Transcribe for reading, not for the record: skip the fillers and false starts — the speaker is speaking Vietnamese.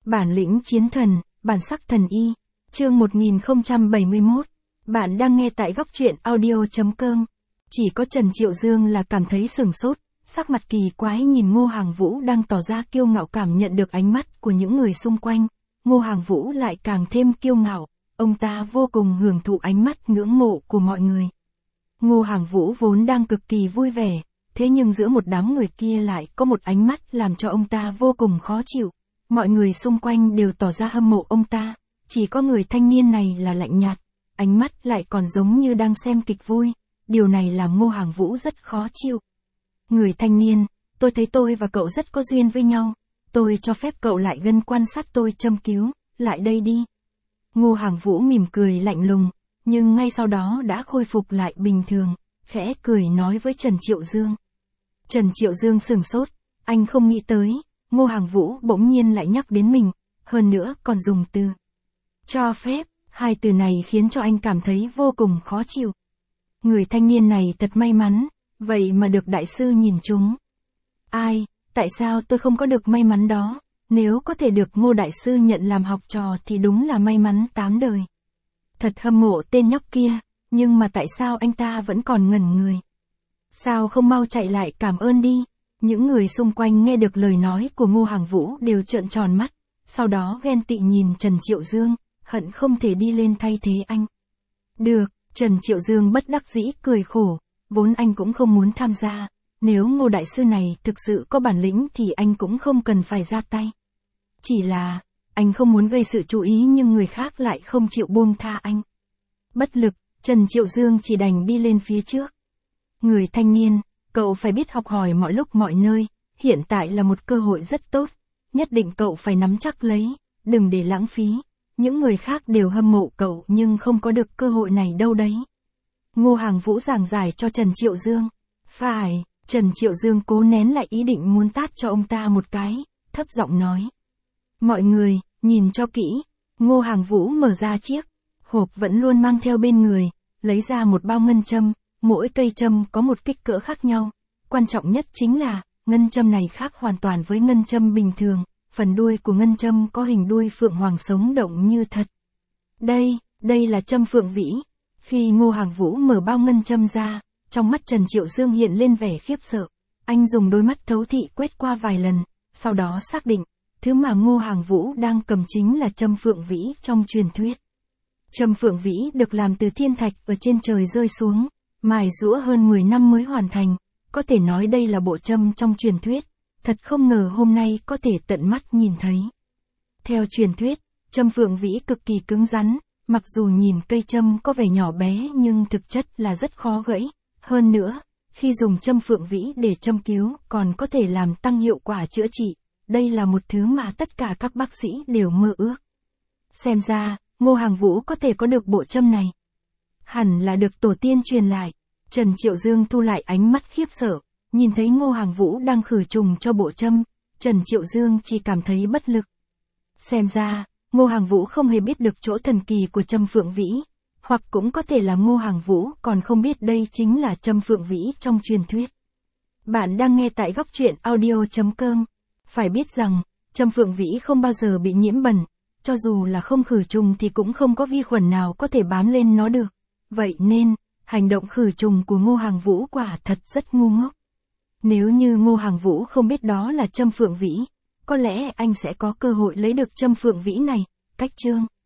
Bản lĩnh chiến thần, bản sắc thần y. Chương 1071. Bạn đang nghe tại góc truyện audio.com. Chỉ có Trần Triệu Dương là cảm thấy sửng sốt, sắc mặt kỳ quái nhìn Ngô Hàng Vũ đang tỏ ra kiêu ngạo, cảm nhận được ánh mắt của những người xung quanh. Ngô Hàng Vũ lại càng thêm kiêu ngạo, ông ta vô cùng hưởng thụ ánh mắt ngưỡng mộ của mọi người. Ngô Hàng Vũ vốn đang cực kỳ vui vẻ, thế nhưng giữa một đám người kia lại có một ánh mắt làm cho ông ta vô cùng khó chịu. Mọi người xung quanh đều tỏ ra hâm mộ ông ta, chỉ có người thanh niên này là lạnh nhạt, ánh mắt lại còn giống như đang xem kịch vui, điều này làm Ngô Hàng Vũ rất khó chịu. Người thanh niên, tôi thấy tôi và cậu rất có duyên với nhau, tôi cho phép cậu lại gần quan sát tôi châm cứu, lại đây đi. Ngô Hàng Vũ mỉm cười lạnh lùng, nhưng ngay sau đó đã khôi phục lại bình thường, khẽ cười nói với Trần Triệu Dương. Trần Triệu Dương sửng sốt, anh không nghĩ tới, Ngô Hàng Vũ bỗng nhiên lại nhắc đến mình, hơn nữa còn dùng từ cho phép, hai từ này khiến cho anh cảm thấy vô cùng khó chịu. Người thanh niên này thật may mắn, vậy mà được đại sư nhìn trúng. Ai, tại sao tôi không có được may mắn đó, nếu có thể được Ngô đại sư nhận làm học trò thì đúng là may mắn tám đời. Thật hâm mộ tên nhóc kia, nhưng mà tại sao anh ta vẫn còn ngẩn người? Sao không mau chạy lại cảm ơn đi? Những người xung quanh nghe được lời nói của Ngô Hàng Vũ đều trợn tròn mắt, sau đó ghen tị nhìn Trần Triệu Dương, hận không thể đi lên thay thế anh. Được, Trần Triệu Dương bất đắc dĩ cười khổ, vốn anh cũng không muốn tham gia, nếu Ngô đại sư này thực sự có bản lĩnh thì anh cũng không cần phải ra tay. Chỉ là, anh không muốn gây sự chú ý nhưng người khác lại không chịu buông tha anh. Bất lực, Trần Triệu Dương chỉ đành đi lên phía trước. Người thanh niên, cậu phải biết học hỏi mọi lúc mọi nơi, hiện tại là một cơ hội rất tốt, nhất định cậu phải nắm chắc lấy, đừng để lãng phí. Những người khác đều hâm mộ cậu nhưng không có được cơ hội này đâu đấy. Ngô Hàng Vũ giảng giải cho Trần Triệu Dương. Phải, Trần Triệu Dương cố nén lại ý định muốn tát cho ông ta một cái, thấp giọng nói. Mọi người, nhìn cho kỹ. Ngô Hàng Vũ mở ra chiếc hộp vẫn luôn mang theo bên người, lấy ra một bao ngân châm, mỗi cây châm có một kích cỡ khác nhau. Quan trọng nhất chính là, ngân châm này khác hoàn toàn với ngân châm bình thường, phần đuôi của ngân châm có hình đuôi phượng hoàng sống động như thật. Đây là châm phượng vĩ. Khi Ngô Hàng Vũ mở bao ngân châm ra, trong mắt Trần Triệu Dương hiện lên vẻ khiếp sợ. Anh dùng đôi mắt thấu thị quét qua vài lần, sau đó xác định, thứ mà Ngô Hàng Vũ đang cầm chính là châm phượng vĩ trong truyền thuyết. Châm phượng vĩ được làm từ thiên thạch ở trên trời rơi xuống, mài giũa hơn 10 năm mới hoàn thành, có thể nói đây là bộ châm trong truyền thuyết, thật không ngờ hôm nay có thể tận mắt nhìn thấy. Theo truyền thuyết, châm phượng vĩ cực kỳ cứng rắn, mặc dù nhìn cây châm có vẻ nhỏ bé nhưng thực chất là rất khó gãy, hơn nữa, khi dùng châm phượng vĩ để châm cứu còn có thể làm tăng hiệu quả chữa trị, đây là một thứ mà tất cả các bác sĩ đều mơ ước. Xem ra, Ngô Hàng Vũ có thể có được bộ châm này. Hẳn là được tổ tiên truyền lại. Trần Triệu Dương thu lại ánh mắt khiếp sợ, nhìn thấy Ngô Hàng Vũ đang khử trùng cho bộ châm, Trần Triệu Dương chỉ cảm thấy bất lực. Xem ra, Ngô Hàng Vũ không hề biết được chỗ thần kỳ của châm phượng vĩ, hoặc cũng có thể là Ngô Hàng Vũ còn không biết đây chính là châm phượng vĩ trong truyền thuyết. Bạn đang nghe tại góc truyện audio.com. Phải biết rằng, châm phượng vĩ không bao giờ bị nhiễm bẩn, cho dù là không khử trùng thì cũng không có vi khuẩn nào có thể bám lên nó được. Vậy nên, hành động khử trùng của Ngô Hàng Vũ quả thật rất ngu ngốc. Nếu như Ngô Hàng Vũ không biết đó là châm phượng vĩ, có lẽ anh sẽ có cơ hội lấy được châm phượng vĩ này. Cách chương